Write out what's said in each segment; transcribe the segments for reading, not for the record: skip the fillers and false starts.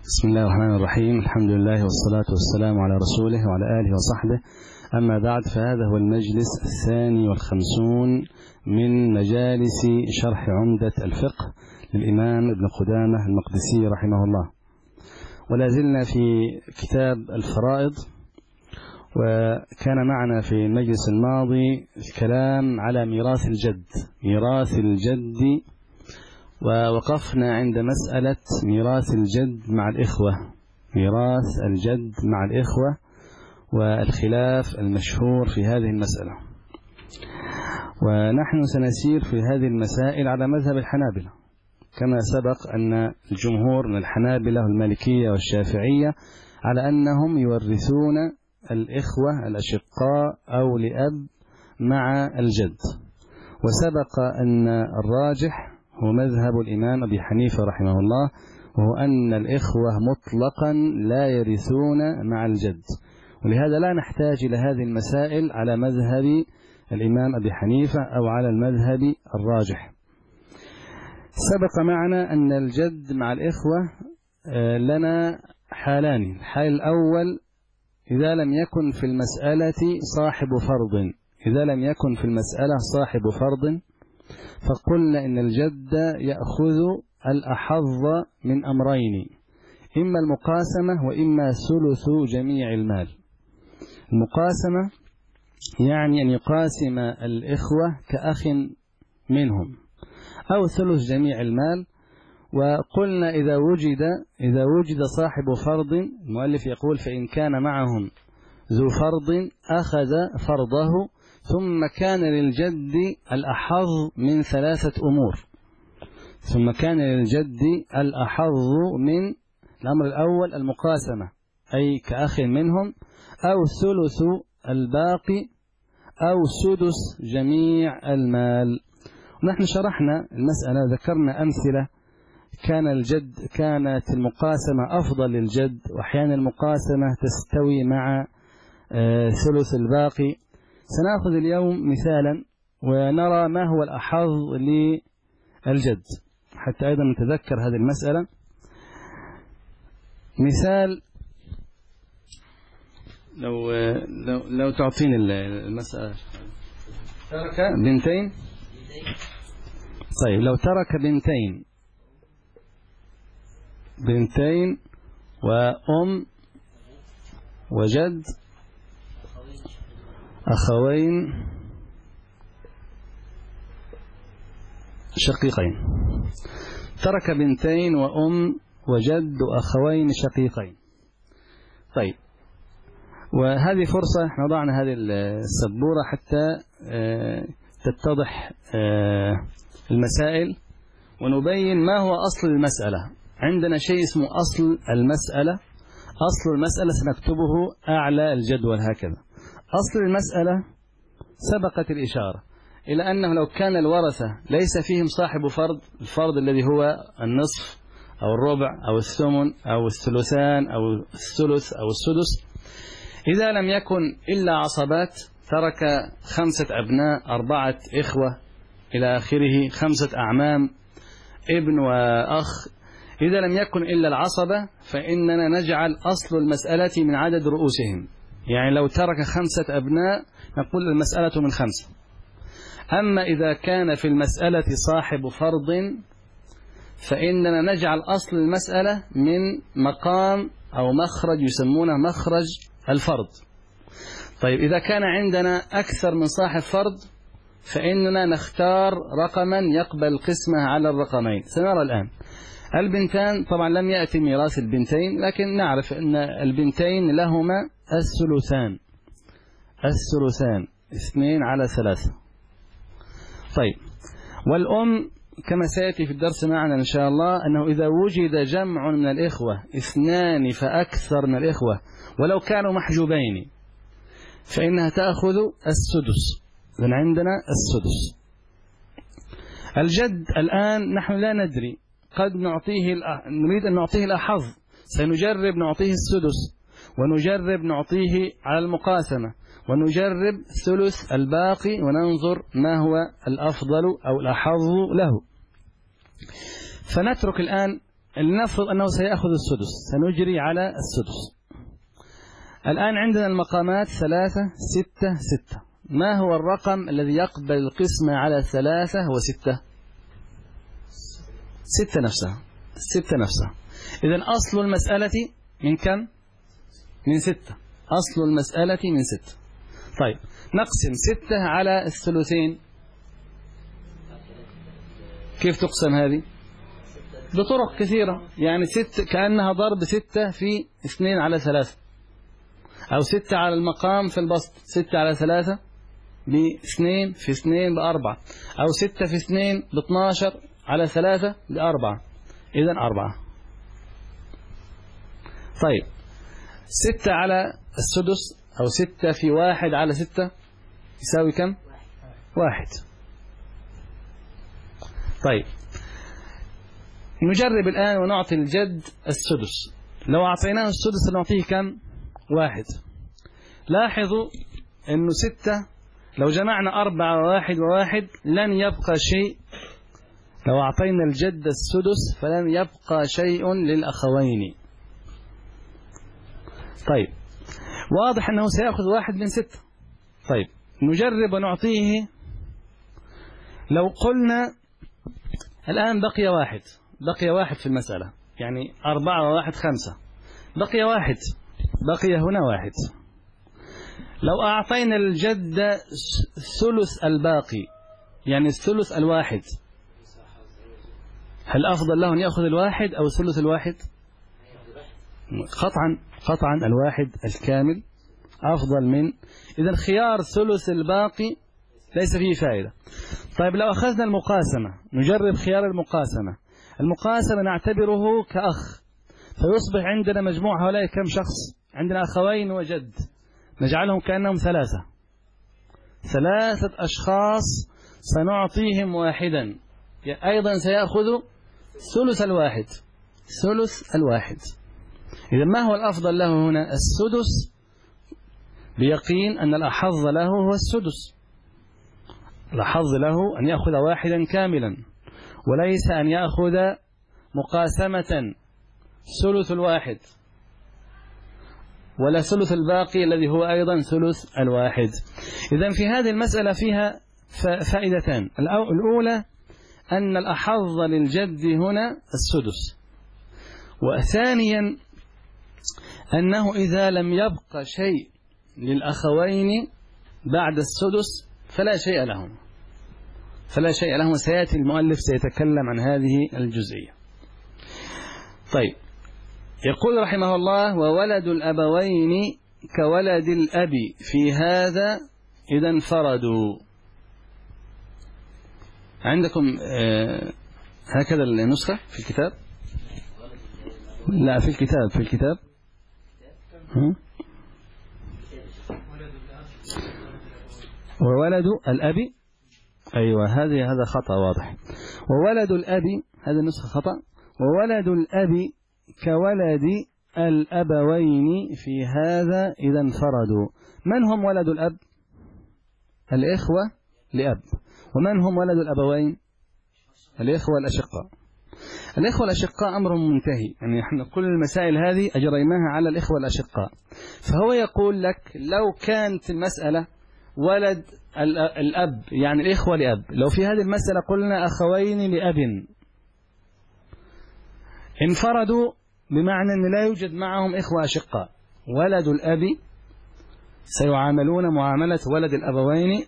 بسم الله الرحمن الرحيم. الحمد لله والصلاة والسلام على رسوله وعلى آله وصحبه. أما بعد، فهذا هو المجلس 52 من مجالس شرح عمدة الفقه للإمام ابن قدامة المقدسي رحمه الله، ولا زلنا في كتاب الفرائض. وكان معنا في المجلس الماضي الكلام على ميراث الجد، ووقفنا عند مسألة ميراث الجد مع الإخوة والخلاف المشهور في هذه المسألة. ونحن سنسير في هذه المسائل على مذهب الحنابلة، كما سبق أن الجمهور من الحنابلة والمالكية والشافعية على أنهم يورثون الإخوة الأشقاء أو لأب مع الجد. وسبق أن الراجح هو مذهب الإمام أبي حنيفة رحمه الله، وهو أن الإخوة مطلقا لا يرثون مع الجد، ولهذا لا نحتاج إلى هذه المسائل على مذهب الإمام أبي حنيفة أو على المذهب الراجح. سبق معنا أن الجد مع الإخوة لنا حالان. الحال الأول إذا لم يكن في المسألة صاحب فرض، فقلنا إن الجد يأخذ الأحظ من أمرين، إما المقاسمة وإما ثلث جميع المال. المقاسمة يعني أن يقاسم الإخوة كأخ منهم، أو ثلث جميع المال. وقلنا إذا وجد صاحب فرض، المؤلف يقول فإن كان معهم ذو فرض أخذ فرضه، ثم كان للجد الأحظ من ثلاثة أمور. الأمر الأول المقاسمة، أي كأخ منهم، أو ثلث الباقي، أو سدس جميع المال. ونحن شرحنا المسألة، ذكرنا أمثلة. كانت المقاسمة أفضل للجد، وأحيانا المقاسمة تستوي مع ثلث الباقي. سنأخذ اليوم مثالا ونرى ما هو الأحظ للجد حتى أيضا نتذكر هذه المسألة. مثال، لو تعطيني المسألة. ترك بنتين. طيب، لو ترك بنتين وأم وجد أخوين شقيقين. ترك بنتين وأم وجد أخوين شقيقين. طيب، وهذه فرصة احنا وضعنا هذه السبورة حتى تتضح المسائل، ونبين ما هو أصل المسألة. عندنا شيء اسمه أصل المسألة. سنكتبه أعلى الجدول هكذا. أصل المسألة سبقت الإشارة إلى أنه لو كان الورثة ليس فيهم صاحب فرض، الفرض الذي هو النصف أو الربع أو الثمن أو الثلثان أو الثلث أو السدس، إذا لم يكن إلا عصبات، ترك 5 أبناء 4 إخوة إلى آخره، 5 أعمام، ابن وأخ، إذا لم يكن إلا العصبة، فإننا نجعل أصل المسألة من عدد رؤوسهم. يعني لو ترك 5 أبناء نقول المسألة من 5. أما إذا كان في المسألة صاحب فرض، فإننا نجعل أصل المسألة من مقام أو مخرج يسمونه مخرج الفرض. طيب، إذا كان عندنا أكثر من صاحب فرض، فإننا نختار رقما يقبل قسمه على الرقمين. سنرى الآن البنتان. طبعا لم يأتي ميراث البنتين، لكن نعرف أن البنتين لهما الثلثان 2/3. طيب، والأم كما سيأتي في الدرس معنا إن شاء الله، أنه إذا وجد جمع من الإخوة 2 فأكثر من الإخوة ولو كانوا محجوبين، فإنها تأخذ السدس. إذن عندنا السدس. الجد الآن نحن لا ندري، قد نريد أن نعطيه الأحظ، سنجرب نعطيه السدس، ونجرب نعطيه على المقاسمة، ونجرب ثلث الباقي، وننظر ما هو الأفضل أو الأحظ له. فنترك الآن لنفرض أنه سيأخذ السدس، سنجري على السدس. الآن عندنا المقامات 3 6 6. ما هو الرقم الذي يقبل القسمة على 3 و6؟ 6 نفسها. 6 نفسها. إذن أصل المسألة من كم؟ من 6. أصل المسألة من 6. طيب نقسم 6 على الثلثين. كيف تقسم هذه؟ بطرق كثيرة. يعني 6 كأنها ضرب 6 في 2 على 3، أو 6 على المقام في البسط، 6 على 3 ب2 في 2 ب4، أو 6 في 2 ب12 على 3 ب4. إذن 4. طيب 6 على السدس أو 6 في 1 على 6 يساوي كم؟ 1. طيب نجرب الآن ونعطي الجد السدس. لو أعطيناه السدس نعطيه كم؟ 1. لاحظوا أنه 6 لو جمعنا 4 و1 و1 لن يبقى شيء. لو أعطينا الجد السدس فلن يبقى شيء للأخوين. طيب واضح أنه سيأخذ 1 من 6. طيب نجرب ونعطيه. لو قلنا الآن بقي 1، بقي 1 في المسألة، يعني 4 و1 5، بقي 1، بقي هنا 1. لو أعطينا الجد ثلث الباقي، يعني الثلث الواحد، هل أفضل له أن يأخذ 1 أو ثلث 1؟ قطعا 1 الكامل أفضل من. إذا خيار ثلث الباقي ليس فيه فائدة. طيب لو أخذنا المقاسمة، نجرب خيار المقاسمة. المقاسمة نعتبره كأخ، فيصبح عندنا مجموع هؤلاء كم شخص؟ عندنا أخوين وجد، نجعلهم كأنهم 3 أشخاص، سنعطيهم 1 أيضا سيأخذ ثلث الواحد. إذا ما هو الأفضل له هنا؟ السدس، بيقين أن الأحظ له هو السدس. الأحظ له أن يأخذ 1 كاملا، وليس أن يأخذ مقاسمة ثلث 1 ولا ثلث الباقي الذي هو أيضا ثلث 1. إذن في هذه المسألة فيها فائدتان. الأولى أن الأحظ للجد هنا السدس، وثانيا أنه إذا لم يبق شيء للأخوين بعد السدس فلا شيء لهم. سيأتي المؤلف سيتكلم عن هذه الجزئية. طيب يقول رحمه الله: وولد الأبوين كولد الأب في هذا إذا انفردوا. عندكم هكذا النسخة في الكتاب؟ لا في الكتاب وولد الأب. أيوة هذا خطأ واضح. وولد الأب، هذا النسخة خطأ. وولد الأب كولد الأبوين في هذا إذا انفردوا. من هم ولد الأب؟ الإخوة لأب. ومن هم ولد الأبوين؟ الإخوة الأشقاء. الإخوة الأشقاء أمر منتهي، يعني نحن كل المسائل هذه أجريناها على الإخوة الأشقاء. فهو يقول لك لو كانت المسألة ولد الأب، يعني الإخوة لأب، لو في هذه المسألة قلنا أخوين لأب، انفردوا بمعنى أن لا يوجد معهم إخوة أشقاء. ولد الأب سيعاملون معاملة ولد الأبوين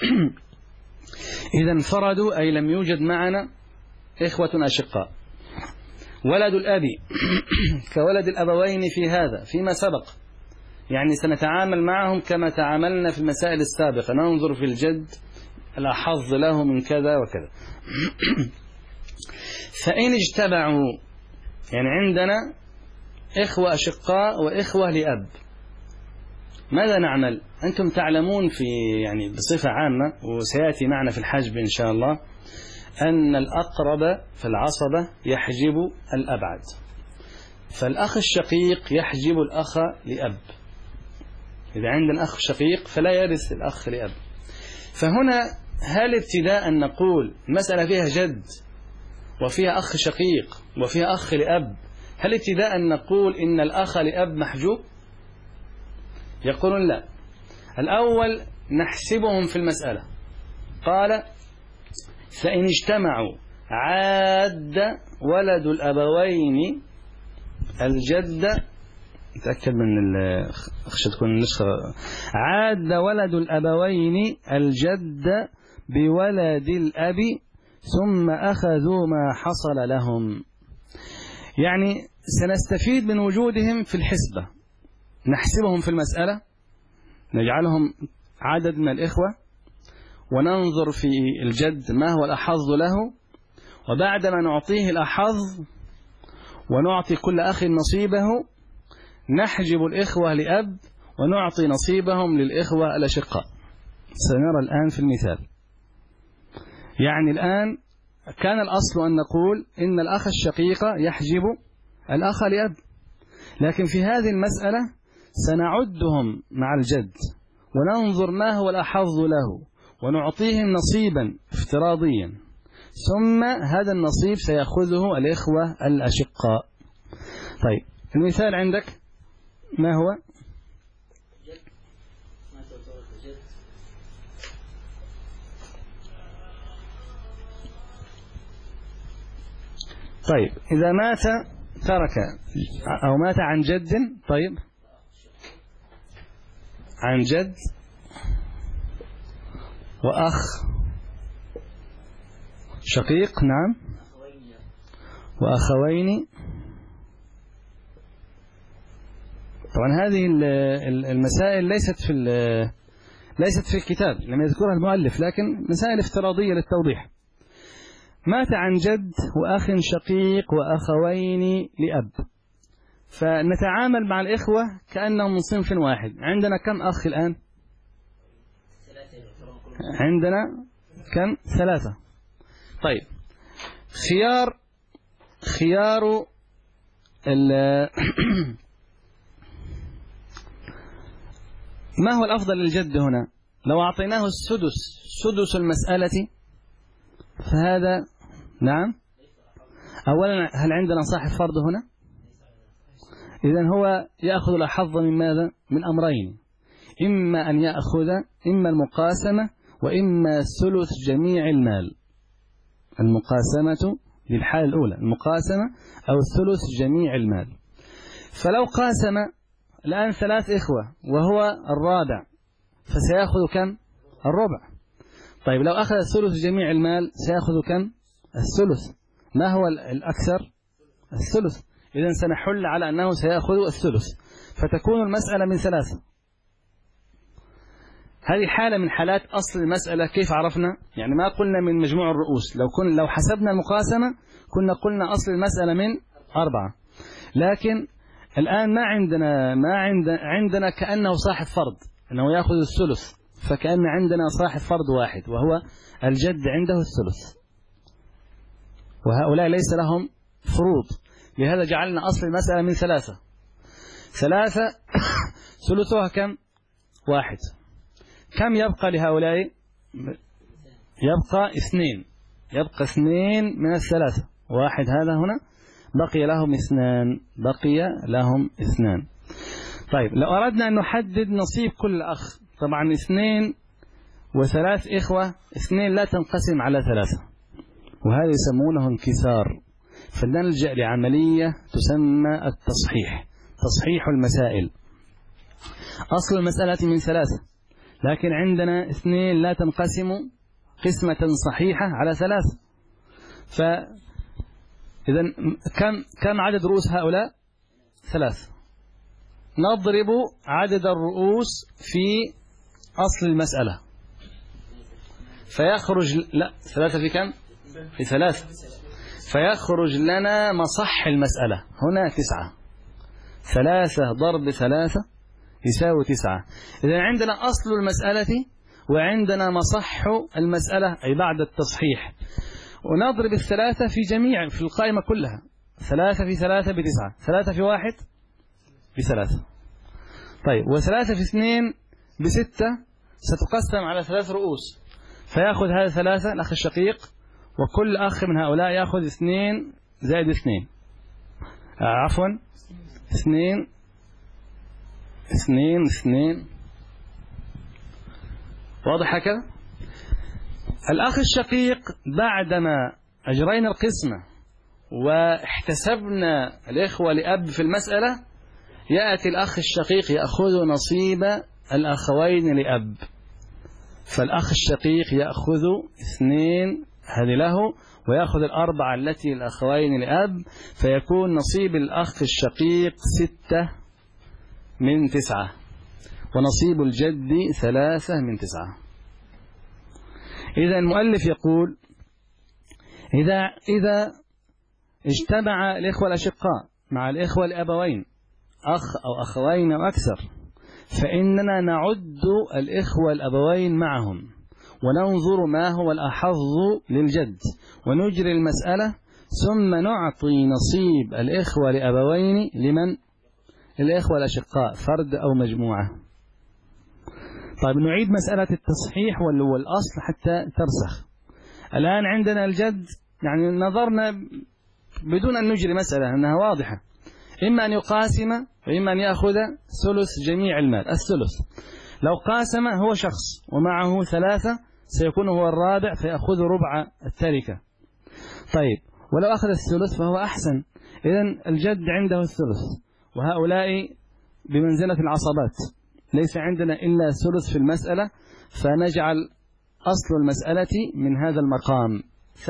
إذا انفردوا، أي لم يوجد معنا إخوة أشقاء. ولد الأب كولد الأبوين في هذا فيما سبق، يعني سنتعامل معهم كما تعاملنا في المسائل السابقة، ننظر في الجد الأحظ له من كذا وكذا. فإن اجتمعوا، يعني عندنا إخوة أشقاء وإخوة لأب، ماذا نعمل؟ أنتم تعلمون في يعني بصفة عامة، وسيأتي معنا في الحجب إن شاء الله، أن الأقرب في العصبة يحجب الأبعد، فالأخ الشقيق يحجب الأخ لأب. إذا عندنا أخ شقيق فلا يرث الأخ لأب. فهنا هل ابتداء نقول مسألة فيها جد وفيها أخ شقيق وفيها أخ لأب، هل ابتداء نقول إن الأخ لأب محجوب؟ يقولون لا، الأول نحسبهم في المسألة. قال فإن اجتمعوا عاد ولد الأبوين الجد، نتأكد من أخشى تكون النسخة، عاد ولد الأبوين الجد بولد الأب ثم أخذوا ما حصل لهم. يعني سنستفيد من وجودهم في الحسبة، نحسبهم في المسألة، نجعلهم عدد من الإخوة، وننظر في الجد ما هو الأحظ له، وبعدما نعطيه الأحظ ونعطي كل أخ نصيبه نحجب الإخوة لأب ونعطي نصيبهم للإخوة الأشقاء. سنرى الآن في المثال. يعني الآن كان الأصل أن نقول إن الأخ الشقيق يحجب الأخ لأب، لكن في هذه المسألة سنعدهم مع الجد وننظر ما هو الأحظ له ونعطيهم نصيبا افتراضيا، ثم هذا النصيب سيأخذه الإخوة الأشقاء. طيب المثال عندك ما هو؟ طيب إذا مات ترك أو مات عن جد، طيب عن جد وأخ شقيق، نعم، وأخوين. طبعا هذه المسائل ليست في الكتاب، لم يذكرها المؤلف، لكن مسائل افتراضية للتوضيح. مات عن جد وأخ شقيق وأخوين لأب، فنتعامل مع الإخوة كأنهم من صنف واحد. عندنا كم أخ الآن؟ عندنا كم؟ 3. طيب خيار ما هو الأفضل للجد هنا؟ لو أعطيناه سدس المسألة فهذا، نعم. أولا هل عندنا صاحب فرض هنا؟ إذن هو يأخذ الأحظ من ماذا؟ من أمرين، إما أن يأخذ إما المقاسمة وإما ثلث جميع المال. المقاسمة للحالة الأولى، المقاسمة أو ثلث جميع المال. فلو قاسم الآن 3 إخوة وهو الرابع فسيأخذ كم؟ الربع. طيب لو أخذ ثلث جميع المال سيأخذ كم؟ الثلث. ما هو الأكثر؟ الثلث. إذن سنحل على أنه سيأخذ الثلث، فتكون المسألة من 3. هذه حالة من حالات أصل المسألة. كيف عرفنا؟ يعني ما قلنا من مجموع الرؤوس، لو حسبنا المقاسمة كنا قلنا أصل المسألة من 4، لكن الآن عندنا كأنه صاحب فرض أنه يأخذ الثلث، فكأن عندنا صاحب فرض واحد وهو الجد عنده الثلث، وهؤلاء ليس لهم فروض، لهذا جعلنا أصل المسألة من 3. 3 ثلثها كم؟ 1. كم يبقى لهؤلاء؟ يبقى 2. يبقى 2 من 3. 1 هذا هنا بقي لهم 2. بقي لهم 2. طيب لو أردنا أن نحدد نصيب كل أخ، طبعا 2 و3 إخوة، 2 لا تنقسم على 3، وهذا يسمونه انكسار، فنلجأ لعملية تسمى التصحيح، تصحيح المسائل. أصل المسألة من 3، لكن عندنا 2 لا تنقسم قسمة صحيحة على 3، فإذا كم عدد رؤوس هؤلاء؟ 3. نضرب عدد الرؤوس في أصل المسألة فيخرج، لا 3 في كم؟ في 3، فيخرج لنا مصح المسألة هنا 9. 3 ضرب 3 يساوي 9. إذا عندنا أصل المسألة وعندنا مصح المسألة أي بعد التصحيح، ونضرب 3 في جميع في القائمة كلها. 3 في 3 ب9، 3 في 1 ب3. طيب و3 في 2 ب6 ستقسم على 3 رؤوس، فيأخذ هذا 3 الأخ الشقيق وكل أخ من هؤلاء يأخذ 2 زائد 2، عفوا 2 2 2. واضح هكذا؟ الأخ الشقيق بعدما أجرينا القسمة واحتسبنا الإخوة لأب في المسألة، يأتي الأخ الشقيق يأخذ نصيب الأخوين لأب، فالأخ الشقيق يأخذ 2 هذه له، ويأخذ 4 التي الأخوين لأب، فيكون نصيب الأخ الشقيق 6 من 9، ونصيب الجد 3 من 9. إذا المؤلف يقول إذا اجتمع الإخوة الأشقاء مع الإخوة الأبوين أخ أو أخوين أو أكثر، فإننا نعد الإخوة الأبوين معهم وننظر ما هو الأحظ للجد ونجري المسألة، ثم نعطي نصيب الإخوة لأبوين لمن؟ الإخوة الأشقاء، فرد أو مجموعة. طيب نعيد مسألة التصحيح والأصل حتى ترسخ. الآن عندنا الجد، يعني نظرنا بدون أن نجري مسألة أنها واضحة، إما أن يقاسم وإما أن يأخذ ثلث جميع المال، الثلث. لو قاسم هو شخص ومعه 3 سيكون هو الرابع فيأخذ ربع التركة. طيب ولو أخذ الثلث فهو أحسن. إذن الجد عنده الثلث، وهؤلاء بمنزلة العصبات، ليس عندنا إلا ثلث في المسألة، فنجعل أصل المسألة من هذا المقام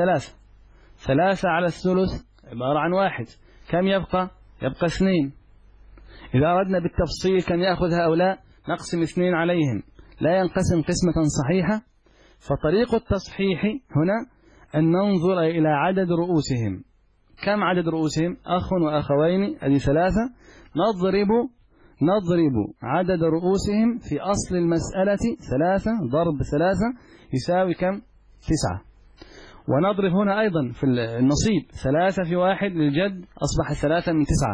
3 على الثلث عبارة عن 1، كم يبقى؟ يبقى 2. إذا أردنا بالتفصيل كم يأخذ هؤلاء نقسم 2 عليهم، لا ينقسم قسمة صحيحة. فطريق التصحيح هنا أن ننظر إلى عدد رؤوسهم. كم عدد رؤوسهم؟ أخ وأخوين، هذه 3. نضرب عدد رؤوسهم في أصل المسألة 3 ضرب 3 يساوي كم؟ 9. ونضرب هنا أيضا في النصيب 3 في 1 للجد، أصبح 3 من 9.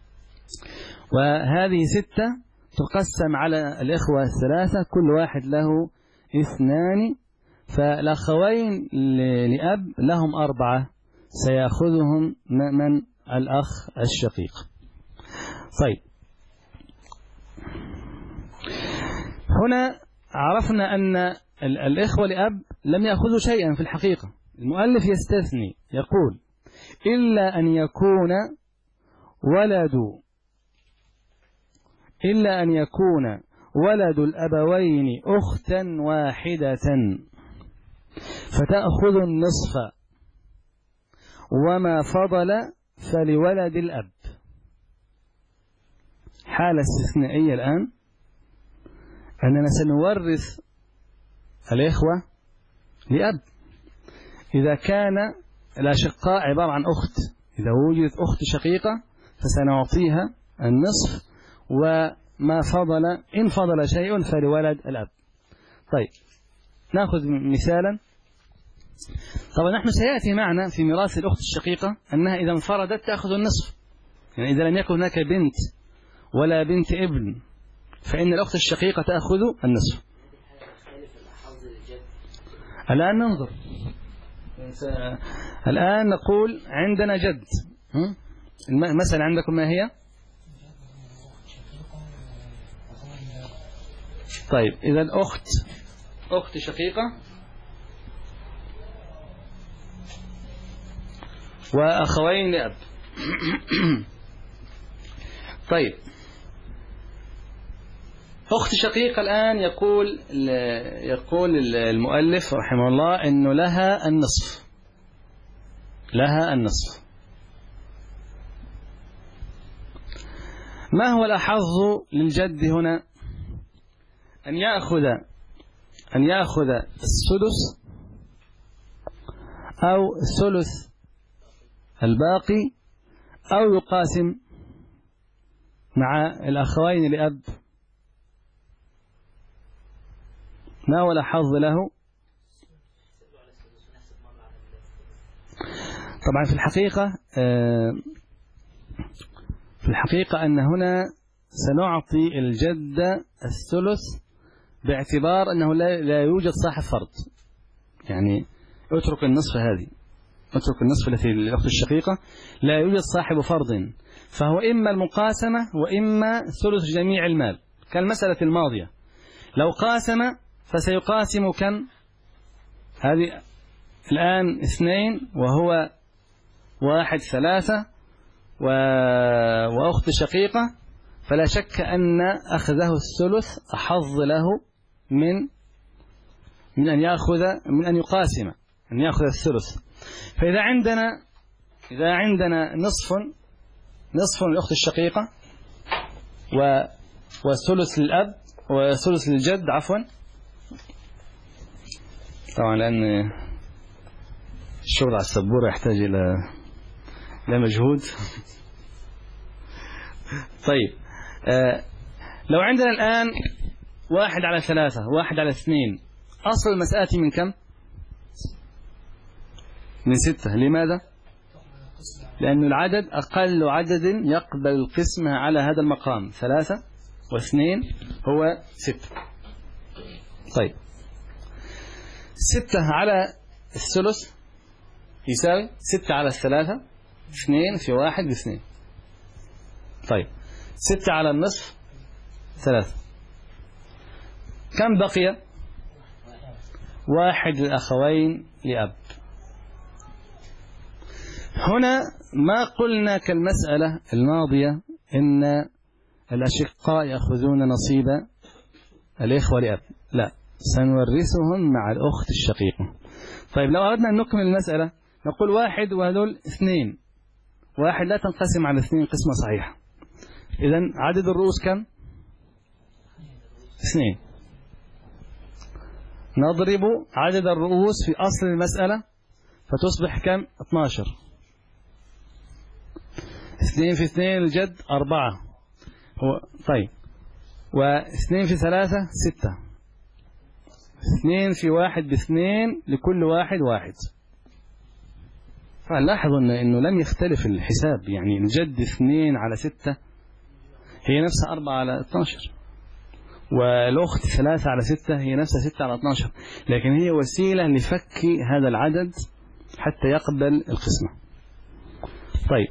وهذه 6 تقسم على الإخوة 3، كل واحد له 2، فالأخوين لأب لهم 4 سيأخذهم من الأخ الشقيق. طيب هنا عرفنا أن الإخوة لأب لم يأخذوا شيئا في الحقيقة. المؤلف يستثني يقول إلا أن يكون ولد الأبوين أختا واحدة فتأخذ النصف، وما فضل فلولد الأب. حالة استثنائية الآن أننا سنورث الإخوة لأب إذا كان الأشقاء عبارة عن أخت. إذا وجدت أخت شقيقة فسنعطيها النصف، وما فضل إن فضل شيء فلولد الأب. طيب نأخذ مثالا. طبعا نحن سيأتي معنا في ميراث الأخت الشقيقة أنها إذا انفردت تأخذ النصف، يعني إذا لم يكن هناك بنت ولا بنت ابن فإن الأخت الشقيقة تأخذ النصف. الآن ننظر، الآن نقول عندنا جد. المسألة عندكم ما هي؟ طيب إذا أخت شقيقة وأخوين لأب. طيب أخت شقيقة الآن يقول المؤلف رحمه الله إنه لها النصف. ما هو الأحظ للجد هنا؟ أن يأخذ السدس أو الثلث الباقي، أو يقاسم مع الأخوين لأب. ما هو الأحظ له؟ طبعا في الحقيقة أن هنا سنعطي الجد الثلث باعتبار أنه لا يوجد صاحب فرض. يعني اترك النصف هذه، اترك النصف التي للأخت الشقيقة، لا يوجد صاحب فرض، فهو إما المقاسمة وإما ثلث جميع المال كالمسألة الماضية. لو قاسم فسيقاسم كم؟ هذه الآن 2 وهو 1 3 وأخت شقيقة، فلا شك أن أخذه الثلث أحظ له من أن يقاسم، أن يأخذ الثلث. فإذا عندنا نصف للأخت الشقيقة وثلث للأب وثلث للجد، عفوا، طبعا لأن الشغل على السبورة يحتاج إلى مجهود. طيب، لو عندنا الآن 1/3 1/2، أصل المسألة من كم؟ من 6. لماذا؟ لأن العدد أقل عدد يقبل القسمة على هذا المقام، 3 و2 هو 6. طيب، 6 على الثلث يساوي 6 على 3، 2 في 1 ب2. طيب، 6 على النصف 3، كم بقي؟ 1 للأخوين لأب. هنا ما قلنا كالمسألة الماضية إن الأشقاء يأخذون نصيب الإخوة لأب، لا، سنورثهم مع الأخت الشقيقة. طيب، لو أردنا أن نكمل المسألة نقول 1 وهذول 2، 1 لا تنقسم على 2 قسمة صحيحة، إذن عدد الرؤوس كم؟ 2. نضرب عدد الرؤوس في أصل المسألة فتصبح كم؟ 12. 2 في 2 الجد 4. طيب، و2 في 3 6. 2 في 1 ب2 لكل واحد 1. فلاحظوا أنه لم يختلف الحساب، يعني الجد 2 على 6 هي نفسها 4 على 12، والأخت 3 على 6 هي نفسها 6 على 12، لكن هي وسيلة لفك هذا العدد حتى يقبل القسمة. طيب،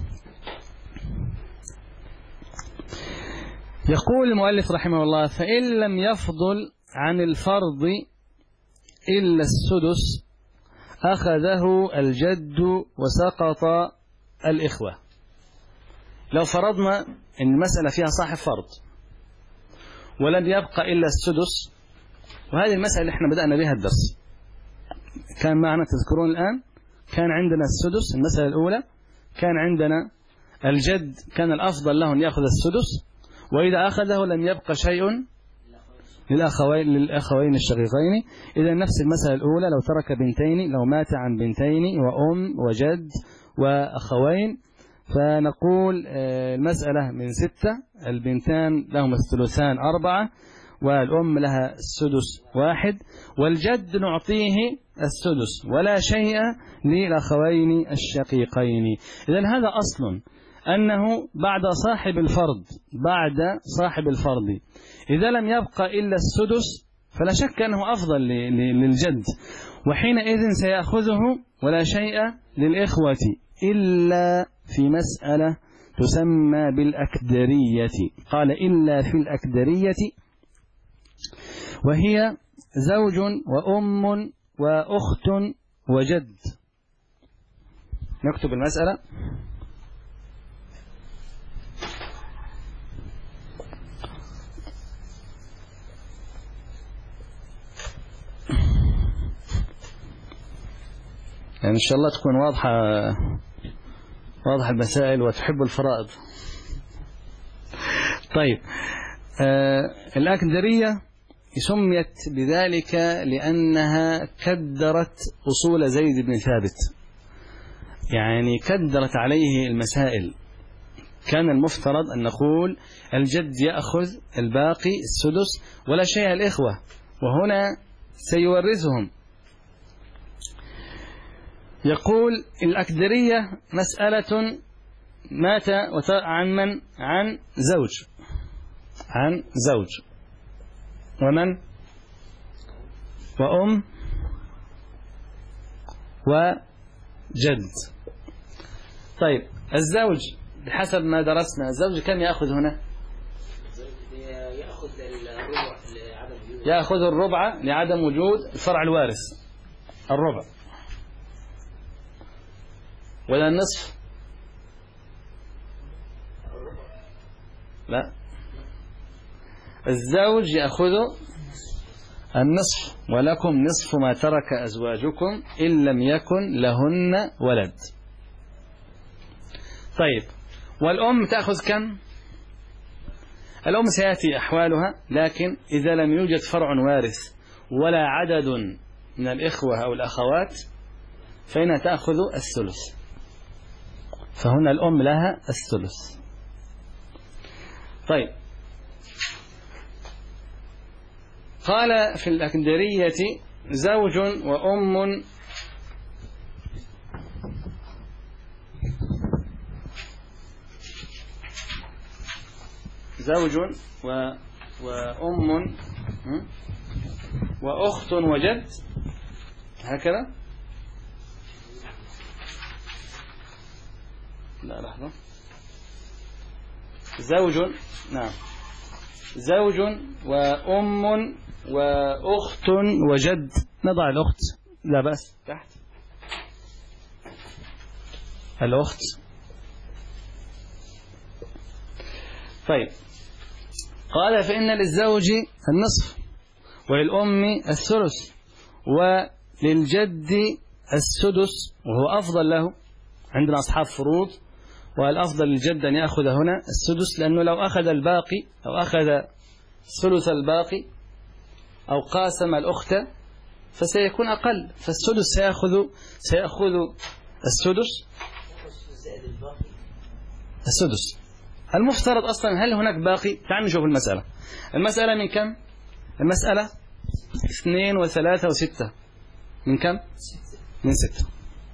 يقول المؤلف رحمه الله: فإن لم يفضل عن الفرض إلا السدس أخذه الجد وسقط الإخوة. لو فرضنا أن المسألة فيها صاحب فرض ولم يبقى إلا السدس، وهذه المسألة اللي احنا بدأنا بها الدرس، كان معنا تذكرون الآن، كان عندنا السدس المسألة الأولى، كان عندنا الجد كان الأفضل له أن يأخذ السدس، وإذا أخذه لم يبقى شيء للأخوين الشقيقين. إذا نفس المسألة الأولى، لو ترك بنتين، لو مات عن بنتين وأم وجد وأخوين، فنقول المسألة من 6، البنتان لهم الثلثان 4، والأم لها السدس 1، والجد نعطيه السدس ولا شيء للأخوين الشقيقين. إذن هذا أصل، أنه بعد صاحب الفرض إذا لم يبقى إلا السدس فلا شك أنه أفضل للجد، وحينئذ سيأخذه ولا شيء للإخوة إلا في مسألة تسمى بالأكدرية. قال: إلا في الأكدرية، وهي زوج وأم وأخت وجد. نكتب المسألة. يعني إن شاء الله تكون واضحة المسائل وتحب الفرائض. طيب، الأكدرية سميت بذلك لأنها كدرت أصول زيد بن ثابت، يعني كدرت عليه المسائل. كان المفترض أن نقول الجد يأخذ الباقي السدس ولا شيء الإخوة، وهنا سيورثهم. يقول الأكدرية مسألة مات عن من؟ عن زوج ومن؟ وأم وجد. طيب الزوج بحسب ما درسنا الزوج كم يأخذ هنا؟ يأخذ الربع لعدم وجود الفرع الوارث، الربع. ولا النصف؟ لا، الزوج يأخذ النصف، ولكم نصف ما ترك أزواجكم إن لم يكن لهن ولد. طيب والأم تأخذ كم؟ الأم سيأتي أحوالها، لكن إذا لم يوجد فرع وارث ولا عدد من الإخوة أو الأخوات فإنها تأخذ الثلث، فهنا الأم لها الثلث. طيب قال في الأكدرية زوج وأم زوج وأم وأخت وجد، هكذا. لا لحظة، زوج، نعم، زوج وأم وأخت وجد. نضع الأخت، لا بأس، تحت الأخت. طيب قال فإن للزوج النصف وللأم الثلث وللجد السدس، وهو أفضل له. عندنا أصحاب فروض، والأفضل للجد أن يأخذ هنا السدس، لأنه لو أخذ الباقي أو أخذ ثلث الباقي أو قاسم الأخت فسيكون أقل، فالسدس سيأخذ السدس. السدس المفترض أصلا. هل هناك باقي؟ تعال نشوف المسألة. المسألة من كم؟ المسألة 2 و3 و6. من كم؟ من 6.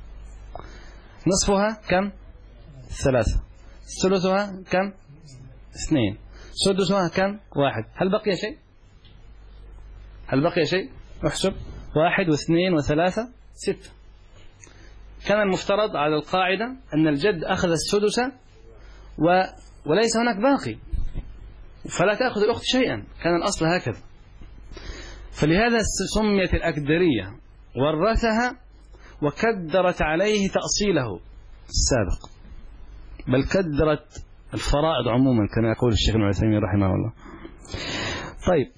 نصفها كم؟ 3. ثلثها كم؟ 2. سدسها كم؟ 1. هل بقي شيء؟ هل بقي شيء؟ احسب. 1 و2 و3 6. كان المفترض على القاعدة أن الجد أخذ السدس وليس هناك باقي، فلا تأخذ الأخت شيئا، كان الأصل هكذا. فلهذا سميت الأكدرية، ورثها وكدرت عليه تأصيله السابق، بل كدرت الفرائض عموما كما يقول الشيخ ابن عثيمين رحمه الله. طيب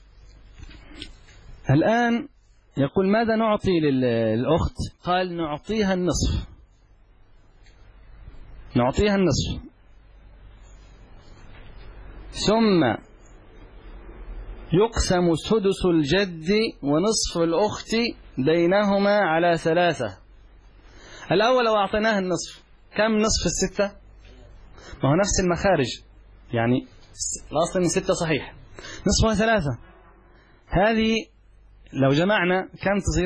الآن يقول ماذا نعطي للأخت؟ قال نعطيها النصف، نعطيها النصف، ثم يقسم سدس الجد ونصف الأخت بينهما على 3. الأول لو أعطيناها النصف كم نصف 6؟ ما هو نفس المخارج، يعني الأصل من 6 صحيح، نصفها 3. هذه لو جمعنا كم تصير؟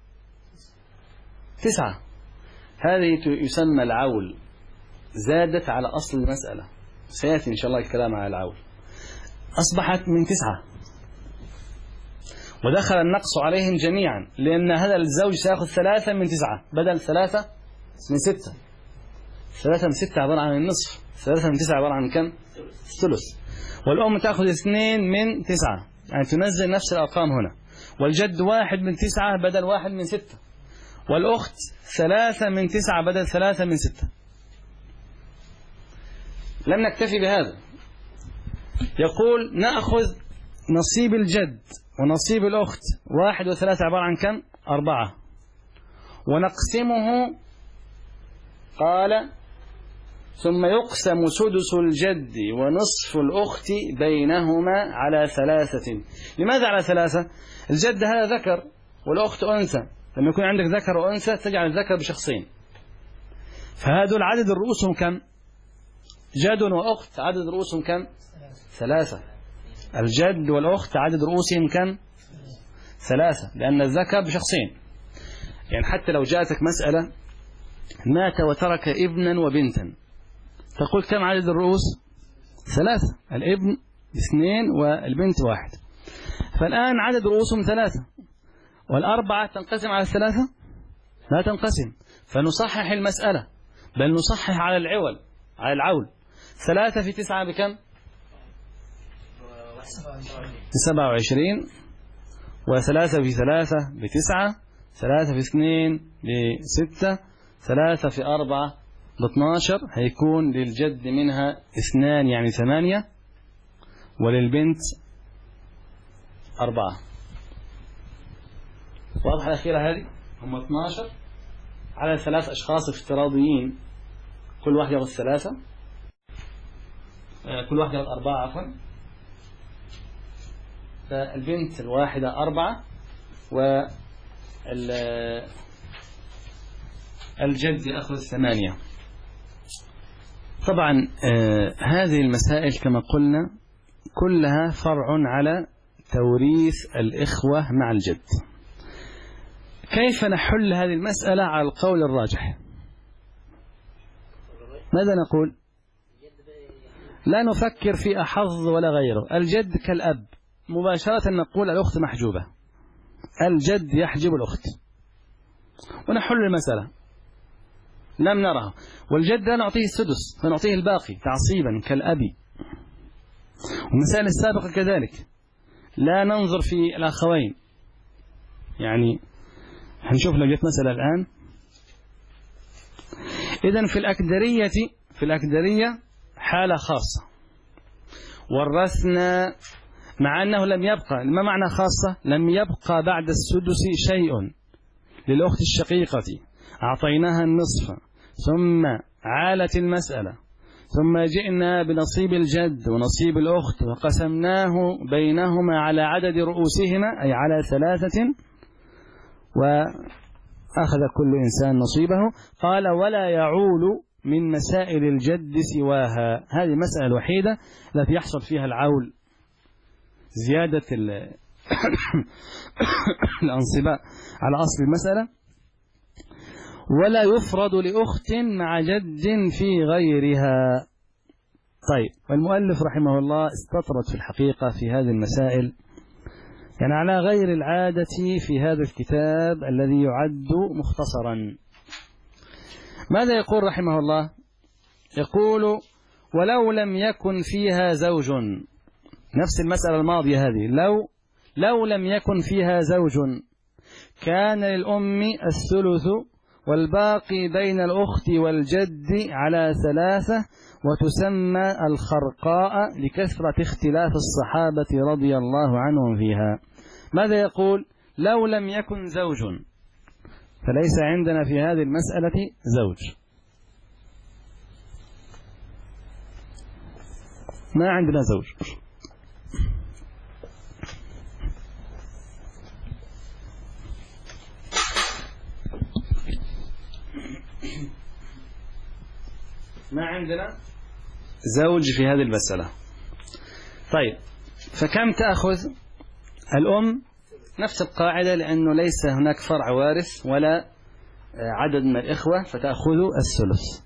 9. هذه يسمى العول، زادت على أصل المسألة، سيأتي إن شاء الله الكلام على العول. أصبحت من 9 ودخل النقص عليهم جميعا، لأن هذا الزوج سيأخذ 3 من 9 بدل 3 من 6. 3 من 6 عبارة عن النصف، 3 من 9 عبارة عن كم؟ الثلث. والأم تأخذ 2 من 9، يعني تنزل نفس الأرقام هنا. والجد 1 من 9 بدل 1 من 6، والأخت 3 من 9 بدل 3 من 6. لم نكتفي بهذا، يقول نأخذ نصيب الجد ونصيب الأخت 1 و3 عبارة عن كم؟ 4، ونقسمه. قال ثم يقسم سدس الجد ونصف الأخت بينهما على 3. لماذا على 3؟ الجد هذا ذكر والأخت أنثى، لما يكون عندك ذكر وأنثى تجعل الذكر بشخصين، فهذول عدد رؤوسهم كم؟ جد وأخت عدد رؤوسهم كم؟ 3. الجد والأخت عدد رؤوسهم كم؟ 3، لأن الذكر بشخصين. يعني حتى لو جاءتك مسألة مات وترك ابنا وبنتا، تقول كم عدد الرؤوس؟ 3، الابن 2 والبنت 1. فالآن عدد رؤوسهم 3، والأربعة تنقسم على 3، لا تنقسم، فنصحح المسألة، بل نصحح على العول. 3 في 9 بكم؟ 27. و3 في 3 ب9. 3 في 2 ب6. 3 في 4 ب12. هيكون للجد منها 2 يعني 8، وللبنت 4. واضحة الأخيرة هذه؟ هم 12 على 3 أشخاص افتراضيين، كل واحد يأخذ 3، كل واحد يأخذ 4 عفوا. فالبنت الواحدة 4، والجد يأخذ 8. طبعا هذه المسائل كما قلنا كلها فرع على توريث الإخوة مع الجد. كيف نحل هذه المسألة على القول الراجح؟ ماذا نقول؟ لا نفكر في أحظ ولا غيره. الجد كالأب مباشرة، نقول الأخت محجوبة، الجد يحجب الأخت، ونحل المسألة. لم نره، والجد لا نعطيه السدس، فنعطيه الباقي تعصيبا كالأب. والمسائل السابقة كذلك، لا ننظر في الأخوين. يعني هنشوف لو جت مسألة الآن. إذن في الأكدرية حالة خاصة، ورثنا مع أنه لم يبقى. ما معنى خاصة؟ لم يبقى بعد السدس شيء للأخت الشقيقة، أعطيناها النصف، ثم عالت المسألة، ثم جئنا بنصيب الجد ونصيب الأخت وقسمناه بينهما على عدد رؤوسهما، أي على 3، وأخذ كل إنسان نصيبه. قال ولا يعول من مسائل الجد سواها. هذه المسألة الوحيدة التي يحصل فيها العول، زيادة الأنصباء على أصل المسألة. ولا يفرض لأخت مع جد في غيرها. طيب، والمؤلف رحمه الله استطرد في الحقيقة في هذه المسائل، يعني على غير العادة في هذا الكتاب الذي يعد مختصرا. ماذا يقول رحمه الله؟ يقول ولو لم يكن فيها زوج، نفس المسألة الماضية هذه، لو لم يكن فيها زوج كان للأم الثلث، والباقي بين الأخت والجد على 3، وتسمى الخرقاء لكثرة اختلاف الصحابة رضي الله عنهم فيها. ماذا يقول؟ لو لم يكن زوج، فليس عندنا في هذه المسألة زوج، ما عندنا زوج. ما عندنا زوج في هذه المسألة. طيب، فكم تأخذ الأم؟ نفس القاعدة، لأنه ليس هناك فرع وارث ولا عدد من الإخوة، فتأخذ الثلث.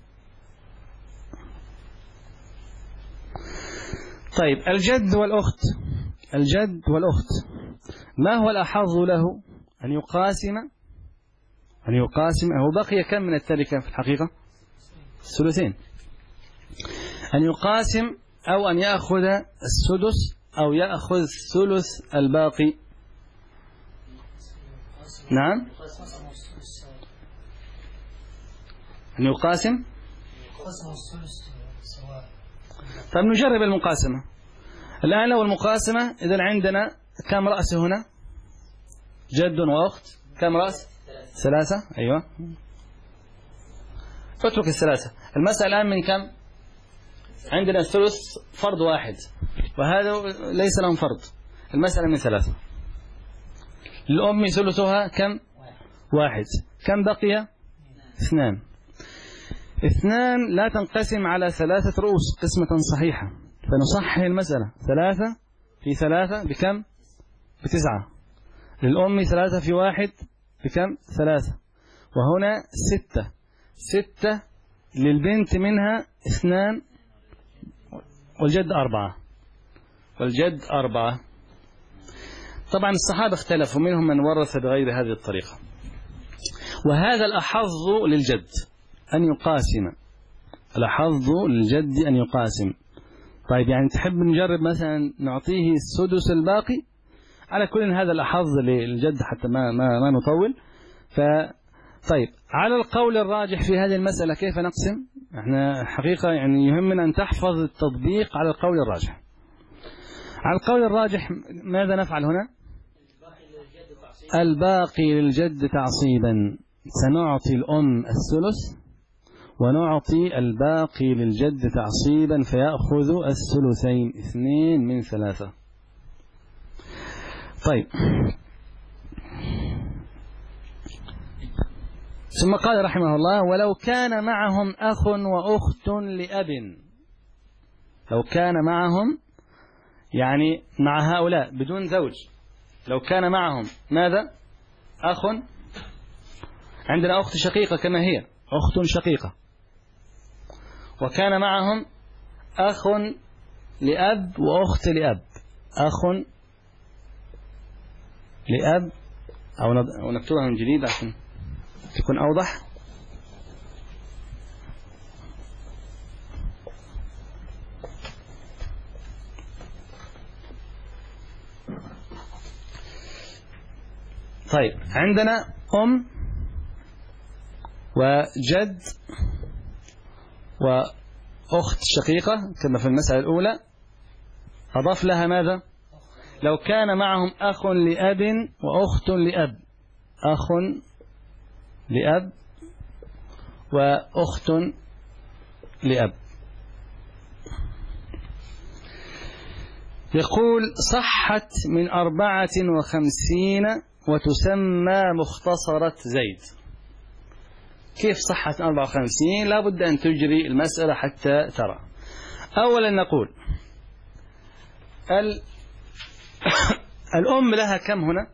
طيب، الجد والأخت ما هو الأحظ له؟ أن يقاسم. هو بقي كم من التركة في الحقيقة؟ 3. أن يقاسم أو أن يأخذ السدس أو يأخذ ثلث الباقي. نعم، أن يقاسم. طيب نجرب المقاسمة الآن. لو المقاسمة، إذن عندنا كم رأس هنا؟ جد وأخت، كم رأس؟ 3. أيوة، اترك 3. المسألة الآن من كم؟ عندنا الثلث فرض واحد، وهذا ليس لهم فرض. المسألة من 3. الأم ثلثها كم؟ 1. كم بقي؟ 2. 2 لا تنقسم على 3 رؤوس قسمة صحيحة، فنصحح المسألة. 3 في 3 بكم؟ ب9. للأم 3 في 1 بكم؟ 3. وهنا 6 للبنت منها 2، والجد 4. طبعا الصحابة اختلفوا، منهم من ورث بغير هذه الطريقة. وهذا الأحظ للجد أن يقاسم، الأحظ للجد أن يقاسم. طيب يعني تحب نجرب مثلا نعطيه السدس الباقي؟ على كل هذا الأحظ للجد حتى ما نطول. طيب على القول الراجح في هذه المسألة كيف نقسم؟ احنا حقيقة يعني يهمنا أن تحفظ التطبيق على القول الراجح. على القول الراجح ماذا نفعل هنا؟ الباقي للجد تعصيبا، سنعطي الأم الثلث ونعطي الباقي للجد تعصيبا فيأخذ الثلثين، 2 من 3. طيب ثم قال رحمه الله: ولو كان معهم أخ وأخت لأب، لو كان معهم يعني مع هؤلاء بدون زوج، لو كان معهم ماذا؟ أخ، عندنا أخت شقيقة كما هي أخت شقيقة، وكان معهم أخ لأب وأخت لأب، أخ لأب، أو نكتبها من جديد عشان تكون أوضح. طيب عندنا أم وجد وأخت شقيقة كما في المسألة الأولى، أضاف لها ماذا؟ لو كان معهم أخ لأب وأخت لأب، أخ لأب وأخت لأب. يقول: صحت من 54 وتسمى مختصرة زيد. كيف صحت 54؟ لا بد أن تجري المسألة حتى ترى. أولا نقول الأم لها كم هنا؟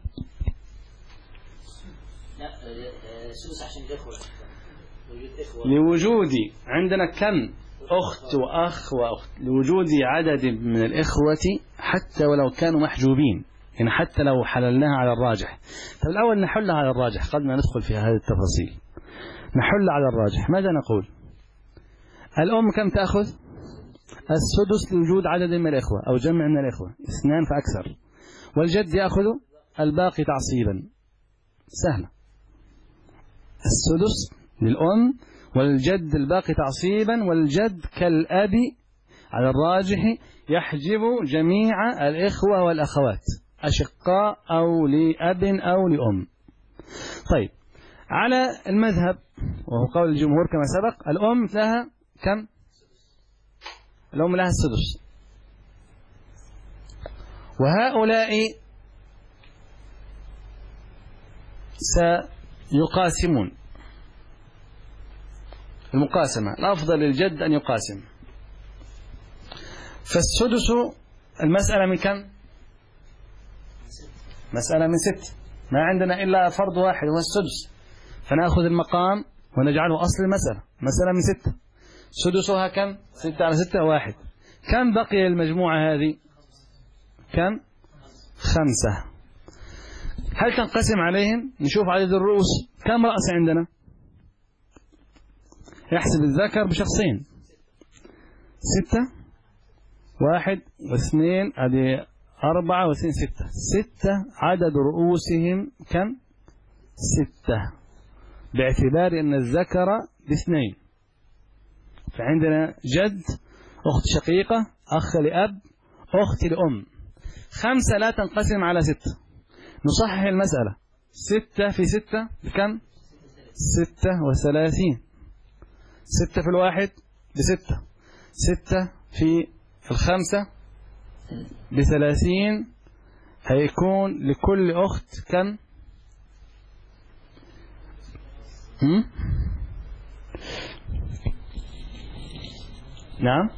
لا سدس عشان الإخوة، لوجود عندنا كم أخت وأخ وأخت، لوجود عدد من الإخوة حتى ولو كانوا محجوبين، يعني حتى لو حللناها على الراجح. طب الأول نحلها على الراجح قبل ما ندخل في هذه التفاصيل. نحل على الراجح. ماذا نقول؟ الأم كم تأخذ؟ السدس لوجود عدد من الإخوة أو جمع من الإخوة، 2 فأكثر. والجد يأخذ الباقي تعصيبا، سهلة. السدس للأم والجد الباقي تعصيبا، والجد كالأب على الراجح يحجب جميع الإخوة والأخوات، أشقاء أو لأب أو لأم. طيب على المذهب وهو قول الجمهور كما سبق، الأم لها كم؟ الأم لها السدس، وهؤلاء سيقاسمون. المقاسمة الأفضل للجد أن يقاسم. فالسدس المسألة من كم؟ مسألة من 6، ما عندنا إلا فرض واحد هو السدس، فنأخذ المقام ونجعله أصل المسألة. مسألة من 6 سدسها كم؟ 6 على 6 1. كم بقي المجموعة هذه؟ كم؟ 5. هل تنقسم عليهم؟ نشوف عدد الرؤوس كم رأس عندنا؟ يحسب الذكر بشخصين، 6 1 و2 هذه 4 و2 6. 6 عدد رؤوسهم كم؟ 6 باعتبار أن الذكر ب2. فعندنا جد، أخت شقيقة، أخ لأب، أخت لأم. 5 لا تنقسم على 6. نصحح المسألة. 6 في 6 بكم؟ 36. 6 في 1 ب6. 6 في 5 ب30. هيكون لكل أخت كم؟ نعم،